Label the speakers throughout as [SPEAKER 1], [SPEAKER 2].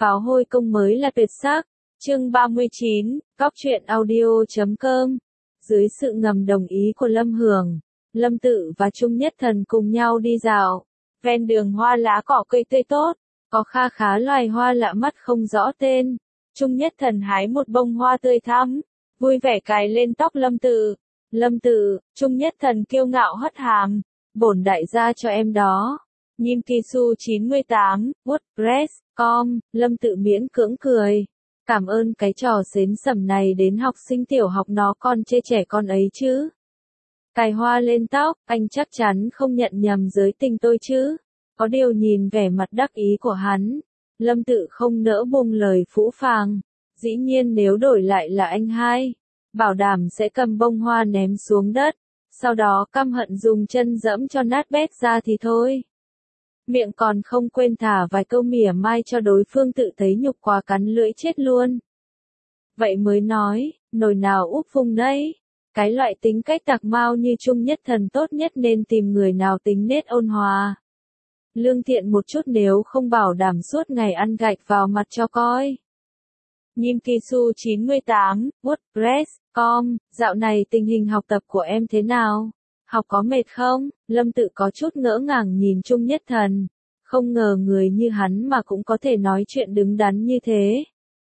[SPEAKER 1] Pháo hôi công mới là tuyệt sắc. Chương 39, Cóc truyện audio.com. Dưới sự ngầm đồng ý của Lâm Hưởng, Lâm Tự và Trung Nhất Thần cùng nhau đi dạo. Ven đường hoa lá cỏ cây tươi tốt, có kha khá loài hoa lạ mắt không rõ tên. Trung Nhất Thần hái một bông hoa tươi thắm, vui vẻ cài lên tóc Lâm Tự. Lâm Tự, Trung Nhất Thần kiêu ngạo hất hàm, bổn đại gia cho em đó. Nhim Kisu 98, WordPress.com, Lâm Tự miễn cưỡng cười. Cảm ơn cái trò xến xẩm này đến học sinh tiểu học nó còn chê trẻ con ấy chứ. Cài hoa lên tóc, anh chắc chắn không nhận nhầm giới tình tôi chứ. Có điều nhìn vẻ mặt đắc ý của hắn, Lâm Tự không nỡ buông lời phũ phàng. Dĩ nhiên nếu đổi lại là anh hai, bảo đảm sẽ cầm bông hoa ném xuống đất, sau đó căm hận dùng chân dẫm cho nát bét ra thì thôi. Miệng còn không quên thả vài câu mỉa mai cho đối phương tự thấy nhục quá cắn lưỡi chết luôn. Vậy mới nói, nồi nào úp vùng đấy. Cái loại tính cách tạc mau như Trung Nhất Thần tốt nhất nên tìm người nào tính nết ôn hòa, lương thiện một chút, nếu không bảo đảm suốt ngày ăn gạch vào mặt cho coi. Nhim Kisu 98, WordPress.com, dạo này tình hình học tập của em thế nào? Học có mệt không? Lâm Tự có chút ngỡ ngàng nhìn Trung Nhất Thần, không ngờ người như hắn mà cũng có thể nói chuyện đứng đắn như thế.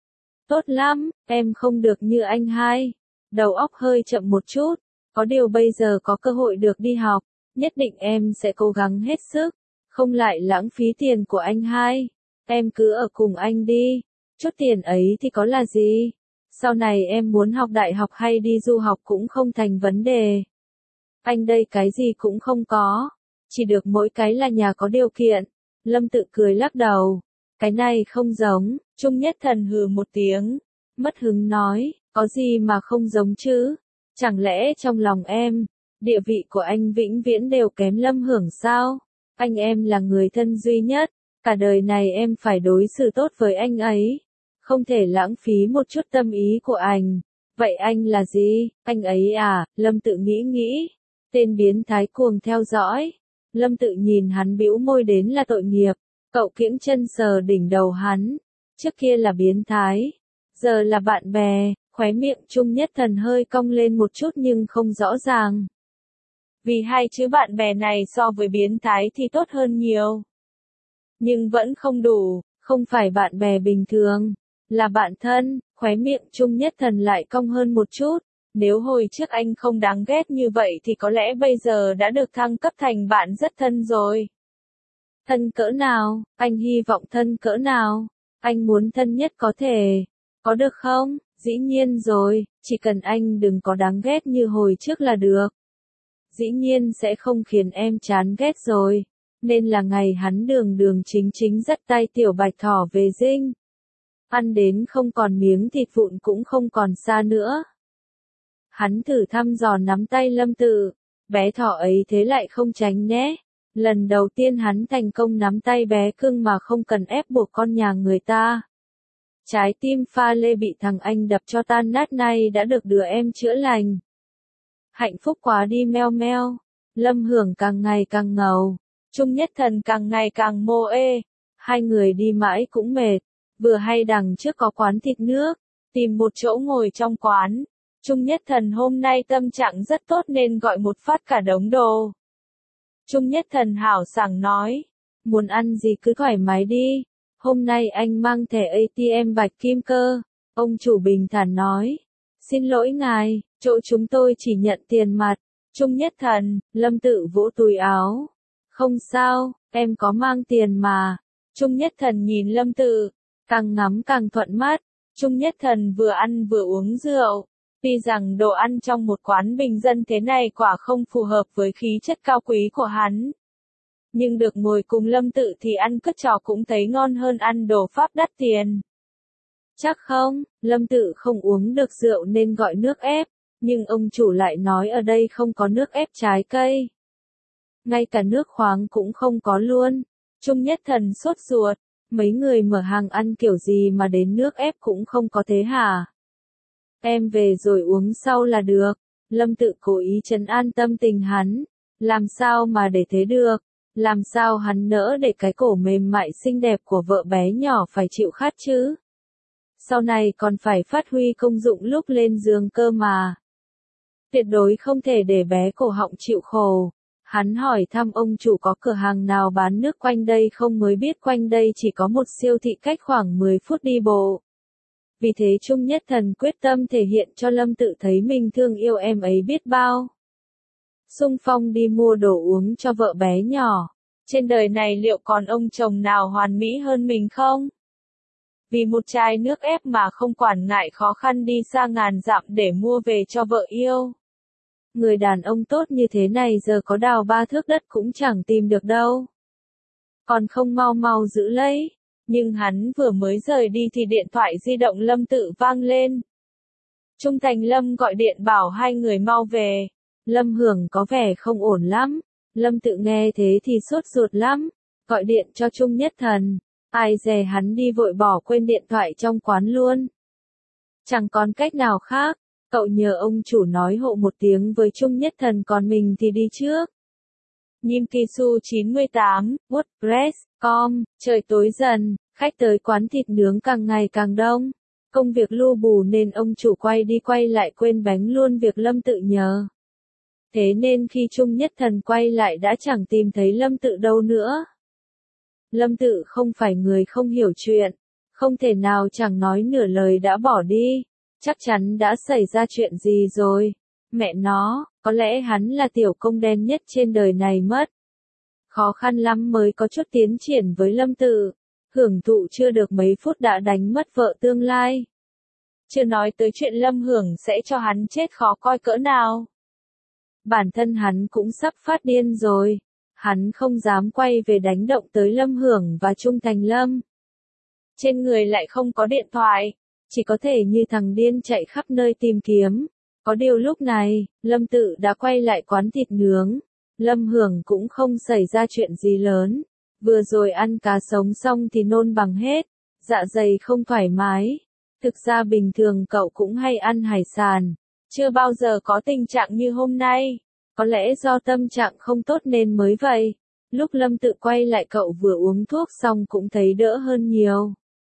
[SPEAKER 1] Tốt lắm, em không được như anh hai, đầu óc hơi chậm một chút, có điều bây giờ có cơ hội được đi học, nhất định em sẽ cố gắng hết sức, không lại lãng phí tiền của anh hai. Em cứ ở cùng anh đi, chút tiền ấy thì có là gì, sau này em muốn học đại học hay đi du học cũng không thành vấn đề. Anh đây cái gì cũng không có, chỉ được mỗi cái là nhà có điều kiện. Lâm Tự cười lắc đầu, cái này không giống. Trung Nhất Thần hừ một tiếng, mất hứng nói, có gì mà không giống chứ, chẳng lẽ trong lòng em, địa vị của anh vĩnh viễn đều kém Lâm Hưởng sao? Anh em là người thân duy nhất, cả đời này em phải đối xử tốt với anh ấy, không thể lãng phí một chút tâm ý của anh. Vậy anh là gì? Anh ấy à? Lâm Tự nghĩ, tên biến thái cuồng theo dõi. Lâm Tự nhìn hắn bĩu môi đến là tội nghiệp, cậu kiễng chân sờ đỉnh đầu hắn, trước kia là biến thái, giờ là bạn bè. Khóe miệng Trung Nhất Thần hơi cong lên một chút nhưng không rõ ràng. Vì hai chữ bạn bè này so với biến thái thì tốt hơn nhiều. Nhưng vẫn không đủ, không phải bạn bè bình thường, là bạn thân. Khóe miệng Trung Nhất Thần lại cong hơn một chút. Nếu hồi trước anh không đáng ghét như vậy thì có lẽ bây giờ đã được thăng cấp thành bạn rất thân rồi. Thân cỡ nào? Anh hy vọng thân cỡ nào? Anh muốn thân nhất có thể. Có được không? Dĩ nhiên rồi, chỉ cần anh đừng có đáng ghét như hồi trước là được. Dĩ nhiên sẽ không khiến em chán ghét rồi. Nên là ngày hắn đường chính dắt tay tiểu bạch thỏ về dinh. Ăn đến không còn miếng thịt vụn cũng không còn xa nữa. Hắn thử thăm dò nắm tay Lâm Tự, bé thỏ ấy thế lại không tránh nhé. Lần đầu tiên hắn thành công nắm tay bé cưng mà không cần ép buộc con nhà người ta. Trái tim pha lê bị thằng anh đập cho tan nát này đã được đứa em chữa lành. Hạnh phúc quá đi meo meo. Lâm Hưởng càng ngày càng ngầu, Trung Nhất Thần càng ngày càng mô ê. Hai người đi mãi cũng mệt, vừa hay đằng trước có quán thịt nước, tìm một chỗ ngồi trong quán. Trung Nhất Thần hôm nay tâm trạng rất tốt nên gọi một phát cả đống đồ. Trung Nhất Thần hảo sảng nói, muốn ăn gì cứ thoải mái đi, hôm nay anh mang thẻ ATM bạch kim cơ. Ông chủ bình thản nói, xin lỗi ngài, chỗ chúng tôi chỉ nhận tiền mặt. Trung Nhất Thần, Lâm Tự vỗ túi áo, không sao, em có mang tiền mà. Trung Nhất Thần nhìn Lâm Tự, càng ngắm càng thuận mắt. Trung Nhất Thần vừa ăn vừa uống rượu. Tuy rằng đồ ăn trong một quán bình dân thế này quả không phù hợp với khí chất cao quý của hắn, nhưng được ngồi cùng Lâm Tự thì ăn cất trò cũng thấy ngon hơn ăn đồ Pháp đắt tiền. Chắc không, Lâm Tự không uống được rượu nên gọi nước ép, nhưng ông chủ lại nói ở đây không có nước ép trái cây. Ngay cả nước khoáng cũng không có luôn. Trung Nhất Thần sốt ruột, mấy người mở hàng ăn kiểu gì mà đến nước ép cũng không có thế hả? Em về rồi uống sau là được. Lâm Tự cố ý trấn an tâm tình hắn. Làm sao mà để thế được? Làm sao hắn nỡ để cái cổ mềm mại xinh đẹp của vợ bé nhỏ phải chịu khát chứ? Sau này còn phải phát huy công dụng lúc lên giường cơ mà. Tuyệt đối không thể để bé cổ họng chịu khổ. Hắn hỏi thăm ông chủ có cửa hàng nào bán nước quanh đây không, mới biết quanh đây chỉ có một siêu thị cách khoảng 10 phút đi bộ. Vì thế Trung Nhất Thần quyết tâm thể hiện cho Lâm Tự thấy mình thương yêu em ấy biết bao. Xung phong đi mua đồ uống cho vợ bé nhỏ. Trên đời này liệu còn ông chồng nào hoàn mỹ hơn mình không? Vì một chai nước ép mà không quản ngại khó khăn đi xa ngàn dặm để mua về cho vợ yêu. Người đàn ông tốt như thế này giờ có đào 3 thước đất cũng chẳng tìm được đâu. Còn không mau mau giữ lấy. Nhưng hắn vừa mới rời đi thì điện thoại di động Lâm Tự vang lên. Trung Thành Lâm gọi điện bảo hai người mau về. Lâm Hưởng có vẻ không ổn lắm. Lâm Tự nghe thế thì sốt ruột lắm. Gọi điện cho Trung Nhất Thần. Ai dè hắn đi vội bỏ quên điện thoại trong quán luôn. Chẳng còn cách nào khác. Cậu nhờ ông chủ nói hộ một tiếng với Trung Nhất Thần, còn mình thì đi trước. Nhim Kisu 98, WordPress.com, trời tối dần, khách tới quán thịt nướng càng ngày càng đông. Công việc lu bù nên ông chủ quay đi quay lại quên bánh luôn việc Lâm Tự nhờ. Thế nên khi Trung Nhất Thần quay lại đã chẳng tìm thấy Lâm Tự đâu nữa. Lâm Tự không phải người không hiểu chuyện, không thể nào chẳng nói nửa lời đã bỏ đi. Chắc chắn đã xảy ra chuyện gì rồi. Mẹ nó, có lẽ hắn là tiểu công đen nhất trên đời này mất. Khó khăn lắm mới có chút tiến triển với Lâm Tự. Hưởng thụ chưa được mấy phút đã đánh mất vợ tương lai. Chưa nói tới chuyện Lâm Hưởng sẽ cho hắn chết khó coi cỡ nào. Bản thân hắn cũng sắp phát điên rồi. Hắn không dám quay về đánh động tới Lâm Hưởng và Trung Thành Lâm. Trên người lại không có điện thoại. Chỉ có thể như thằng điên chạy khắp nơi tìm kiếm. Có điều lúc này, Lâm Tự đã quay lại quán thịt nướng. Lâm Hưởng cũng không xảy ra chuyện gì lớn. Vừa rồi ăn cá sống xong thì nôn bằng hết. Dạ dày không thoải mái. Thực ra bình thường cậu cũng hay ăn hải sản. Chưa bao giờ có tình trạng như hôm nay. Có lẽ do tâm trạng không tốt nên mới vậy. Lúc Lâm Tự quay lại cậu vừa uống thuốc xong cũng thấy đỡ hơn nhiều.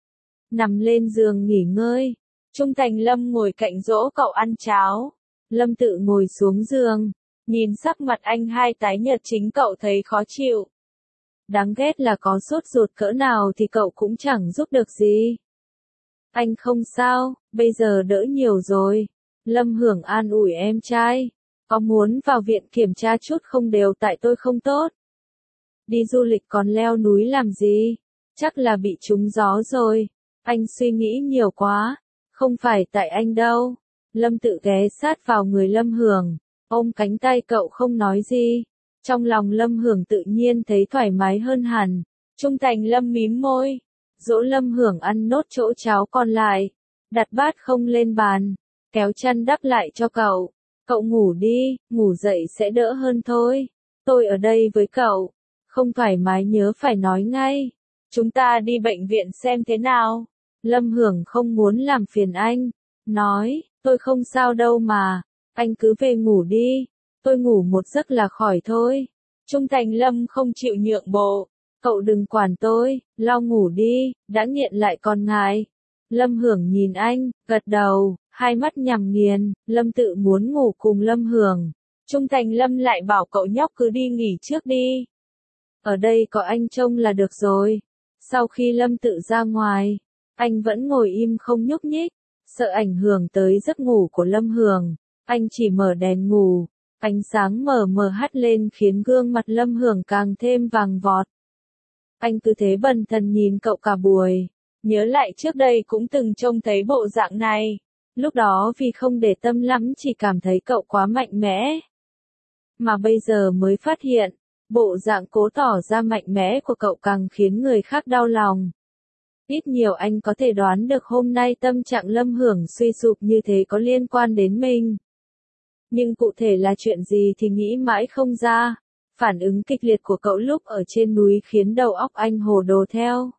[SPEAKER 1] Nằm lên giường nghỉ ngơi. Trung Thành Lâm ngồi cạnh dỗ cậu ăn cháo. Lâm Tự ngồi xuống giường. Nhìn sắc mặt anh hai tái nhợt chính cậu thấy khó chịu. Đáng ghét là có sốt ruột cỡ nào thì cậu cũng chẳng giúp được gì. Anh không sao, bây giờ đỡ nhiều rồi. Lâm Hưởng an ủi em trai. Có muốn vào viện kiểm tra chút không, đều tại tôi không tốt. Đi du lịch còn leo núi làm gì? Chắc là bị trúng gió rồi. Anh suy nghĩ nhiều quá. Không phải tại anh đâu. Lâm Tự ghé sát vào người Lâm Hưởng. Ôm cánh tay cậu không nói gì. Trong lòng Lâm Hưởng tự nhiên thấy thoải mái hơn hẳn. Trung Thành Lâm mím môi. Dỗ Lâm Hưởng ăn nốt chỗ cháo còn lại. Đặt bát không lên bàn. Kéo chăn đắp lại cho cậu. Cậu ngủ đi, ngủ dậy sẽ đỡ hơn thôi. Tôi ở đây với cậu. Không thoải mái nhớ phải nói ngay. Chúng ta đi bệnh viện xem thế nào. Lâm Hưởng không muốn làm phiền anh. Nói, tôi không sao đâu mà. Anh cứ về ngủ đi. Tôi ngủ một giấc là khỏi thôi. Trung Thành Lâm không chịu nhượng bộ. Cậu đừng quản tôi, lau ngủ đi, đã nghiện lại còn ngại. Lâm Hưởng nhìn anh, gật đầu, hai mắt nhắm nghiền. Lâm Tự muốn ngủ cùng Lâm Hưởng. Trung Thành Lâm lại bảo cậu nhóc cứ đi nghỉ trước đi. Ở đây có anh trông là được rồi. Sau khi Lâm Tự ra ngoài, anh vẫn ngồi im không nhúc nhích, sợ ảnh hưởng tới giấc ngủ của Lâm Hưởng. Anh chỉ mở đèn ngủ, ánh sáng mờ mờ hắt lên khiến gương mặt Lâm Hưởng càng thêm vàng vọt. Anh cứ thế bần thần nhìn cậu cả buổi, nhớ lại trước đây cũng từng trông thấy bộ dạng này. Lúc đó vì không để tâm lắm chỉ cảm thấy cậu quá mạnh mẽ. Mà bây giờ mới phát hiện, bộ dạng cố tỏ ra mạnh mẽ của cậu càng khiến người khác đau lòng. Ít nhiều anh có thể đoán được hôm nay tâm trạng Lâm Hưởng suy sụp như thế có liên quan đến mình. Nhưng cụ thể là chuyện gì thì nghĩ mãi không ra. Phản ứng kịch liệt của cậu lúc ở trên núi khiến đầu óc anh hồ đồ theo.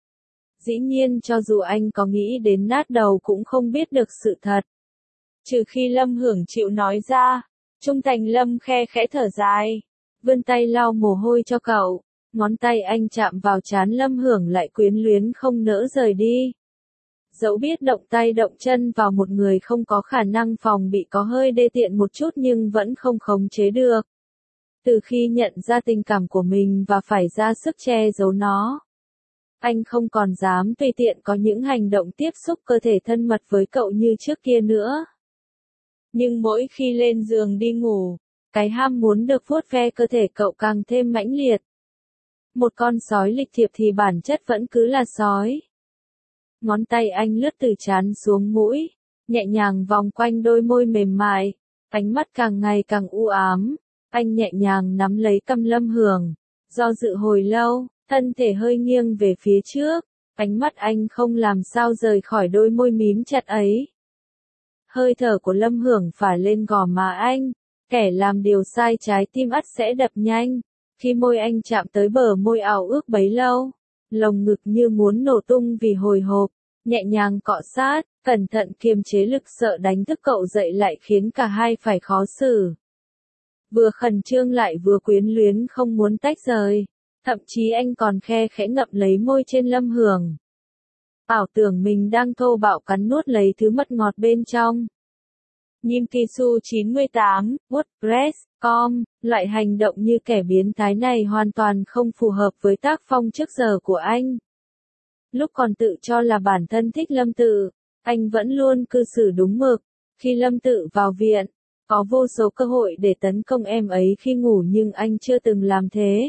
[SPEAKER 1] Dĩ nhiên cho dù anh có nghĩ đến nát đầu cũng không biết được sự thật. Trừ khi Lâm Hưởng chịu nói ra. Trung Thành Lâm khe khẽ thở dài. vươn tay lau mồ hôi cho cậu. Ngón tay anh chạm vào trán Lâm Hưởng lại quyến luyến không nỡ rời đi. Dẫu biết động tay động chân vào một người không có khả năng phòng bị có hơi đê tiện một chút nhưng vẫn không khống chế được. Từ khi nhận ra tình cảm của mình và phải ra sức che giấu nó, anh không còn dám tùy tiện có những hành động tiếp xúc cơ thể thân mật với cậu như trước kia nữa. Nhưng mỗi khi lên giường đi ngủ, cái ham muốn được vuốt ve cơ thể cậu càng thêm mãnh liệt. Một con sói lịch thiệp thì bản chất vẫn cứ là sói. Ngón tay anh lướt từ trán xuống mũi, nhẹ nhàng vòng quanh đôi môi mềm mại, ánh mắt càng ngày càng u ám. Anh nhẹ nhàng nắm lấy cằm Lâm Hưởng, do dự hồi lâu, thân thể hơi nghiêng về phía trước, ánh mắt anh không làm sao rời khỏi đôi môi mím chặt ấy. Hơi thở của Lâm Hưởng phả lên gò má anh, kẻ làm điều sai trái tim ắt sẽ đập nhanh. Khi môi anh chạm tới bờ môi ao ước bấy lâu, lồng ngực như muốn nổ tung vì hồi hộp, nhẹ nhàng cọ sát, cẩn thận kiềm chế lực sợ đánh thức cậu dậy lại khiến cả hai phải khó xử. Vừa khẩn trương lại vừa quyến luyến không muốn tách rời, thậm chí anh còn khe khẽ ngậm lấy môi trên Lâm Hưởng. Ảo tưởng mình đang thô bạo cắn nuốt lấy thứ mật ngọt bên trong. Nhim Kisu 98, WordPress.com, loại hành động như kẻ biến thái này hoàn toàn không phù hợp với tác phong trước giờ của anh. Lúc còn tự cho là bản thân thích Lâm Tự, anh vẫn luôn cư xử đúng mực. Khi Lâm Tự vào viện, có vô số cơ hội để tấn công em ấy khi ngủ nhưng anh chưa từng làm thế.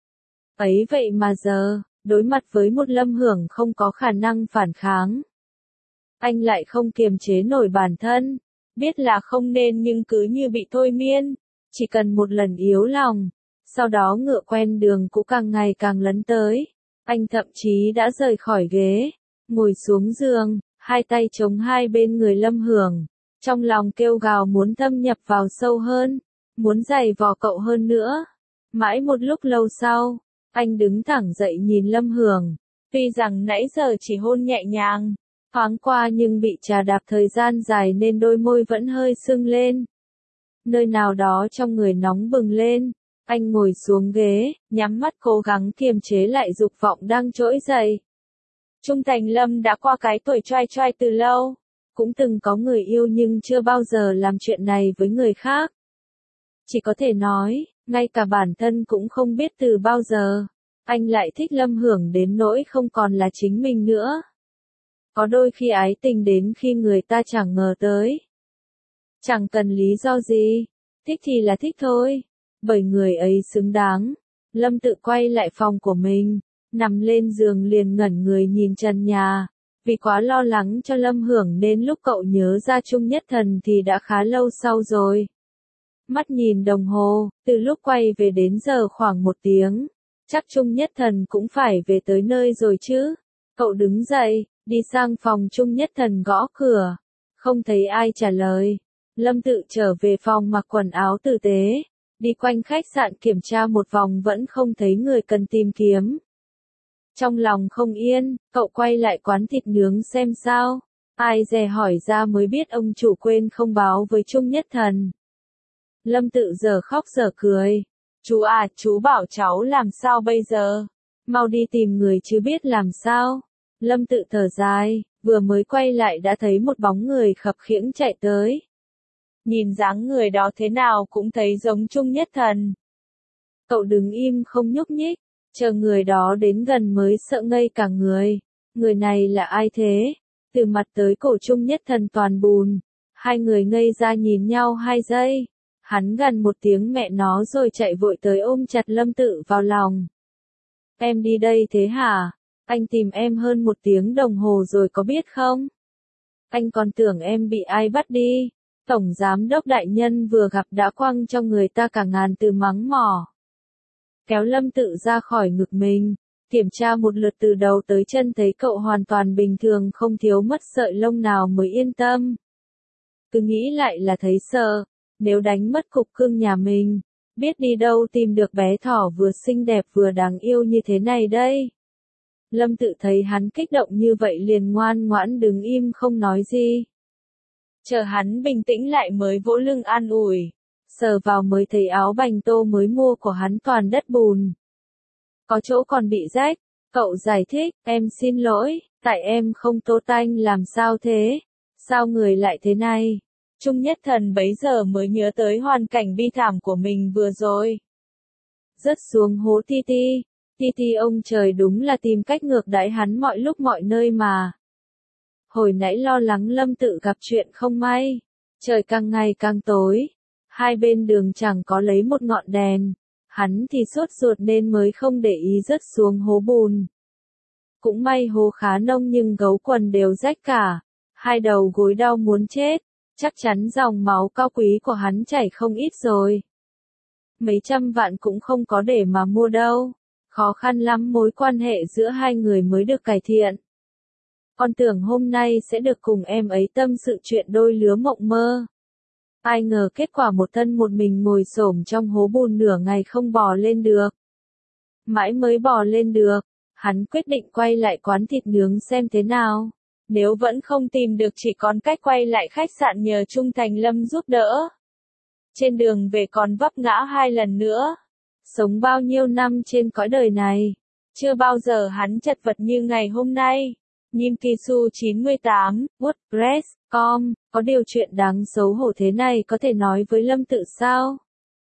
[SPEAKER 1] Ấy vậy mà giờ, đối mặt với một Lâm Hưởng không có khả năng phản kháng, anh lại không kiềm chế nổi bản thân. Biết là không nên nhưng cứ như bị thôi miên, chỉ cần một lần yếu lòng, sau đó ngựa quen đường cũ càng ngày càng lấn tới. Anh thậm chí đã rời khỏi ghế, ngồi xuống giường, hai tay chống hai bên người Lâm Hưởng, trong lòng kêu gào muốn thâm nhập vào sâu hơn, muốn giày vò cậu hơn nữa. Mãi một lúc lâu sau, anh đứng thẳng dậy nhìn Lâm Hưởng, tuy rằng nãy giờ chỉ hôn nhẹ nhàng, thoáng qua nhưng bị chà đạp thời gian dài nên đôi môi vẫn hơi sưng lên. Nơi nào đó trong người nóng bừng lên, anh ngồi xuống ghế, nhắm mắt cố gắng kiềm chế lại dục vọng đang trỗi dậy. Trung Thành Lâm đã qua cái tuổi trai trai từ lâu, cũng từng có người yêu nhưng chưa bao giờ làm chuyện này với người khác. Chỉ có thể nói, ngay cả bản thân cũng không biết từ bao giờ, anh lại thích Lâm Hưởng đến nỗi không còn là chính mình nữa. Có đôi khi ái tình đến khi người ta chẳng ngờ tới. Chẳng cần lý do gì, thích thì là thích thôi, bởi người ấy xứng đáng. Lâm Tự quay lại phòng của mình, nằm lên giường liền ngẩn người nhìn trần nhà. Vì quá lo lắng cho Lâm Hưởng nên lúc cậu nhớ ra Trung Nhất Thần thì đã khá lâu sau rồi. Mắt nhìn đồng hồ, từ lúc quay về đến giờ khoảng 1 tiếng. Chắc Trung Nhất Thần cũng phải về tới nơi rồi chứ. Cậu đứng dậy, đi sang phòng Trung Nhất Thần gõ cửa. Không thấy ai trả lời. Lâm Tự trở về phòng mặc quần áo tử tế. Đi quanh khách sạn kiểm tra một vòng vẫn không thấy người cần tìm kiếm. Trong lòng không yên, cậu quay lại quán thịt nướng xem sao. Ai dè hỏi ra mới biết ông chủ quên không báo với Trung Nhất Thần. Lâm Tự giờ khóc giờ cười. Chú à, chú bảo cháu làm sao bây giờ? Mau đi tìm người chứ biết làm sao. Lâm Tự thở dài, vừa mới quay lại đã thấy một bóng người khập khiễng chạy tới. Nhìn dáng người đó thế nào cũng thấy giống Trung Nhất Thần. Cậu đứng im không nhúc nhích, chờ người đó đến gần mới sợ ngây cả người. Người này là ai thế? Từ mặt tới cổ Trung Nhất Thần toàn bùn. Hai người ngây ra nhìn nhau 2 giây. Hắn gần một tiếng mẹ nó rồi chạy vội tới ôm chặt Lâm Tự vào lòng. Em đi đây thế hả? Anh tìm em hơn 1 tiếng đồng hồ rồi có biết không? Anh còn tưởng em bị ai bắt đi. Tổng giám đốc đại nhân vừa gặp đã quăng cho người ta cả ngàn từ mắng mỏ. Kéo Lâm Tự ra khỏi ngực mình, kiểm tra một lượt từ đầu tới chân thấy cậu hoàn toàn bình thường không thiếu mất sợi lông nào mới yên tâm. Cứ nghĩ lại là thấy sợ, nếu đánh mất cục cưng nhà mình, biết đi đâu tìm được bé thỏ vừa xinh đẹp vừa đáng yêu như thế này đây. Lâm Tự thấy hắn kích động như vậy liền ngoan ngoãn đứng im không nói gì. Chờ hắn bình tĩnh lại mới vỗ lưng an ủi. sờ vào mới thấy áo bành tô mới mua của hắn toàn đất bùn. Có chỗ còn bị rách, cậu giải thích, em xin lỗi, tại em không tô tanh làm sao thế, sao người lại thế này. Trung Nhất Thần bấy giờ mới nhớ tới hoàn cảnh bi thảm của mình vừa rồi. Rớt xuống hố ti ti. Ti ti ông trời đúng là tìm cách ngược đãi hắn mọi lúc mọi nơi mà. Hồi nãy lo lắng Lâm Tự gặp chuyện không may. Trời càng ngày càng tối. Hai bên đường chẳng có lấy một ngọn đèn. Hắn thì sốt ruột nên mới không để ý rớt xuống hố bùn. Cũng may hố khá nông nhưng gấu quần đều rách cả. Hai đầu gối đau muốn chết. Chắc chắn dòng máu cao quý của hắn chảy không ít rồi. Mấy trăm vạn cũng không có để mà mua đâu. Khó khăn lắm mối quan hệ giữa hai người mới được cải thiện. Con tưởng hôm nay sẽ được cùng em ấy tâm sự chuyện đôi lứa mộng mơ. Ai ngờ kết quả một thân một mình ngồi xổm trong hố bùn nửa ngày không bò lên được. Mãi mới bò lên được, hắn quyết định quay lại quán thịt nướng xem thế nào. Nếu vẫn không tìm được chỉ còn cách quay lại khách sạn nhờ Trung Thành Lâm giúp đỡ. Trên đường về còn vấp ngã 2 lần nữa. Sống bao nhiêu năm trên cõi đời này, chưa bao giờ hắn chật vật như ngày hôm nay. Nhim Kisu 98, WordPress.com, có điều chuyện đáng xấu hổ thế này có thể nói với Lâm Tự sao?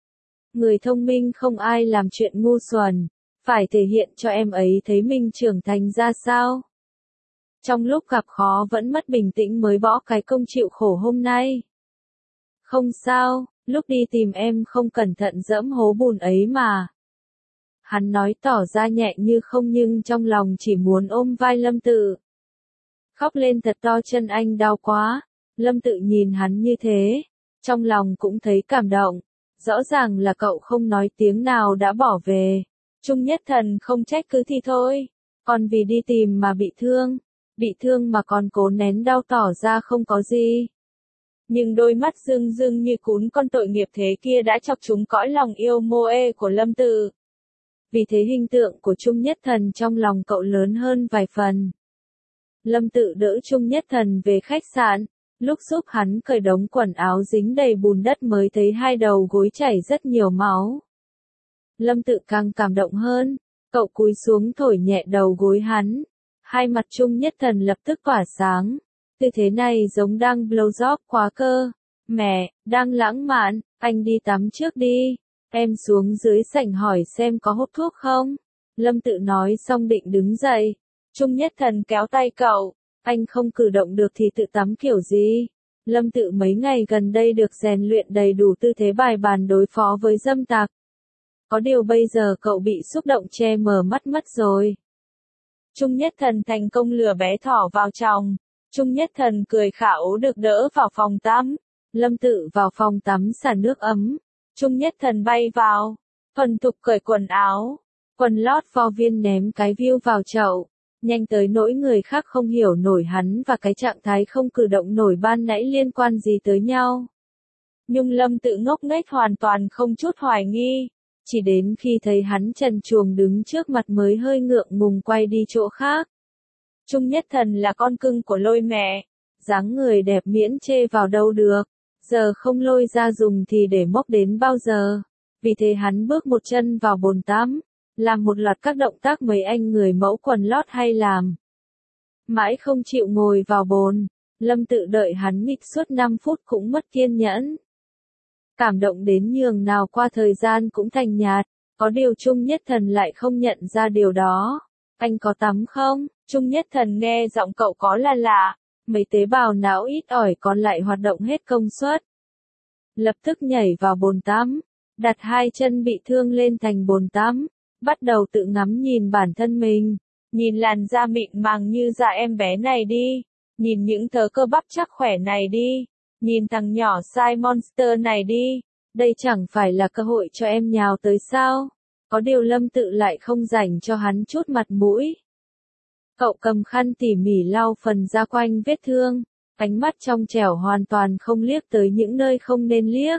[SPEAKER 1] Người thông minh không ai làm chuyện ngu xuẩn, phải thể hiện cho em ấy thấy mình trưởng thành ra sao. Trong lúc gặp khó vẫn mất bình tĩnh mới bỏ cái công chịu khổ hôm nay. Không sao, lúc đi tìm em không cẩn thận dẫm hố bùn ấy mà. Hắn nói tỏ ra nhẹ như không nhưng trong lòng chỉ muốn ôm vai Lâm Tự. Khóc lên thật to, chân anh đau quá. Lâm Tự nhìn hắn như thế, trong lòng cũng thấy cảm động. Rõ ràng là cậu không nói tiếng nào đã bỏ về. Trung Nhất Thần không trách cứ thì thôi, còn vì đi tìm mà bị thương mà còn cố nén đau tỏ ra không có gì. Nhưng đôi mắt rưng rưng như cún con tội nghiệp thế kia đã chọc trúng cõi lòng yêu Moe của Lâm Tự. Vì thế hình tượng của Trung Nhất Thần trong lòng cậu lớn hơn vài phần. Lâm Tự đỡ Trung Nhất Thần về khách sạn, lúc giúp hắn cởi đống quần áo dính đầy bùn đất mới thấy hai đầu gối chảy rất nhiều máu. Lâm Tự càng cảm động hơn, cậu cúi xuống thổi nhẹ đầu gối hắn. Hai mặt Trung Nhất Thần lập tức tỏa sáng. Tư thế này giống đang blow job quá cơ. Mẹ, đang lãng mạn, anh đi tắm trước đi. Em xuống dưới sảnh hỏi xem có hút thuốc không. Lâm Tự nói xong định đứng dậy. Trung Nhất Thần kéo tay cậu. Anh không cử động được thì tự tắm kiểu gì. Lâm Tự mấy ngày gần đây được rèn luyện đầy đủ tư thế bài bàn đối phó với dâm tặc. Có điều bây giờ cậu bị xúc động che mờ mắt mất rồi. Trung Nhất Thần thành công lừa bé thỏ vào chồng. Trung Nhất Thần cười khảo được đỡ vào phòng tắm. Lâm Tự vào phòng tắm xả nước ấm. Trung Nhất Thần bay vào. Thuần thục cởi quần áo. Quần lót vo viên ném cái view vào chậu. Nhanh tới nỗi người khác không hiểu nổi hắn và cái trạng thái không cử động nổi ban nãy liên quan gì tới nhau. Nhưng Lâm Tự ngốc nghếch hoàn toàn không chút hoài nghi. Chỉ đến khi thấy hắn trần truồng đứng trước mặt mới hơi ngượng ngùng quay đi chỗ khác. Trung Nhất Thần là con cưng của Lôi mẹ. Dáng người đẹp miễn chê vào đâu được. Giờ không lôi ra dùng thì để mốc đến bao giờ. Vì thế hắn bước một chân vào bồn tắm. Làm một loạt các động tác mấy anh người mẫu quần lót hay làm. Mãi không chịu ngồi vào bồn. Lâm Tự đợi hắn nghịch suốt 5 phút cũng mất kiên nhẫn. Cảm động đến nhường nào qua thời gian cũng thành nhạt. Có điều Trung Nhất Thần lại không nhận ra điều đó. Anh có tắm không? Trung Nhất Thần nghe giọng cậu có là lạ. Mấy tế bào não ít ỏi còn lại hoạt động hết công suất. Lập tức nhảy vào bồn tắm. Đặt hai chân bị thương lên thành bồn tắm. Bắt đầu tự ngắm nhìn bản thân mình. Nhìn làn da mịn màng như da em bé này đi. Nhìn những thớ cơ bắp chắc khỏe này đi. Nhìn thằng nhỏ size monster này đi. Đây chẳng phải là cơ hội cho em nhào tới sao? Có điều Lâm Tự lại không dành cho hắn chút mặt mũi. Cậu cầm khăn tỉ mỉ lau phần da quanh vết thương. Ánh mắt trong trẻo hoàn toàn không liếc tới những nơi không nên liếc.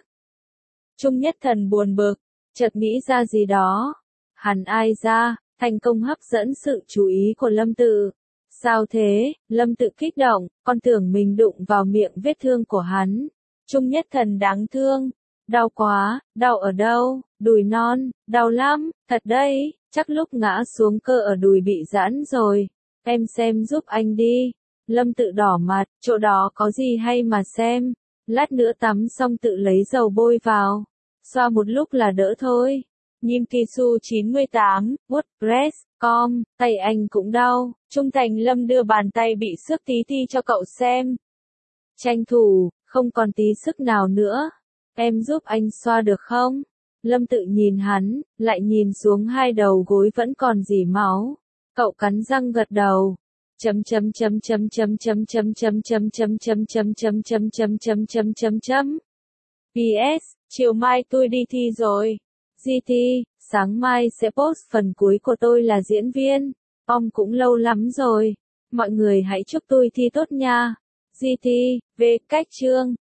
[SPEAKER 1] Trung Nhất Thần buồn bực. Chợt nghĩ ra gì đó. Hắn ai ra, thành công hấp dẫn sự chú ý của Lâm Tự. Sao thế? Lâm Tự kích động, con tưởng mình đụng vào miệng vết thương của hắn. Trung Nhất Thần đáng thương. Đau quá, đau ở đâu? Đùi non, đau lắm, thật đấy, chắc lúc ngã xuống cơ ở đùi bị giãn rồi. Em xem giúp anh đi. Lâm Tự đỏ mặt, chỗ đó có gì hay mà xem. Lát nữa tắm xong tự lấy dầu bôi vào. Xoa một lúc là đỡ thôi. Nhim Kisu 98, WordPress.com, tay anh cũng đau. Trung Thành Lâm đưa bàn tay bị xước tí ti cho cậu xem. Tranh thủ, không còn tí sức nào nữa. Em giúp anh xoa được không? Lâm Tự nhìn hắn, lại nhìn xuống hai đầu gối vẫn còn rỉ máu. Cậu cắn răng gật đầu. Chấm chấm chấm chấm chấm chấm chấm chấm chấm chấm chấm chấm chấm chấm chấm chấm chấm chấm chấm. PS, chiều mai tôi đi thi rồi. GT, sáng mai sẽ post phần cuối của tôi là diễn viên. Ông cũng lâu lắm rồi. Mọi người hãy chúc tôi thi tốt nha. GT, về cách chương.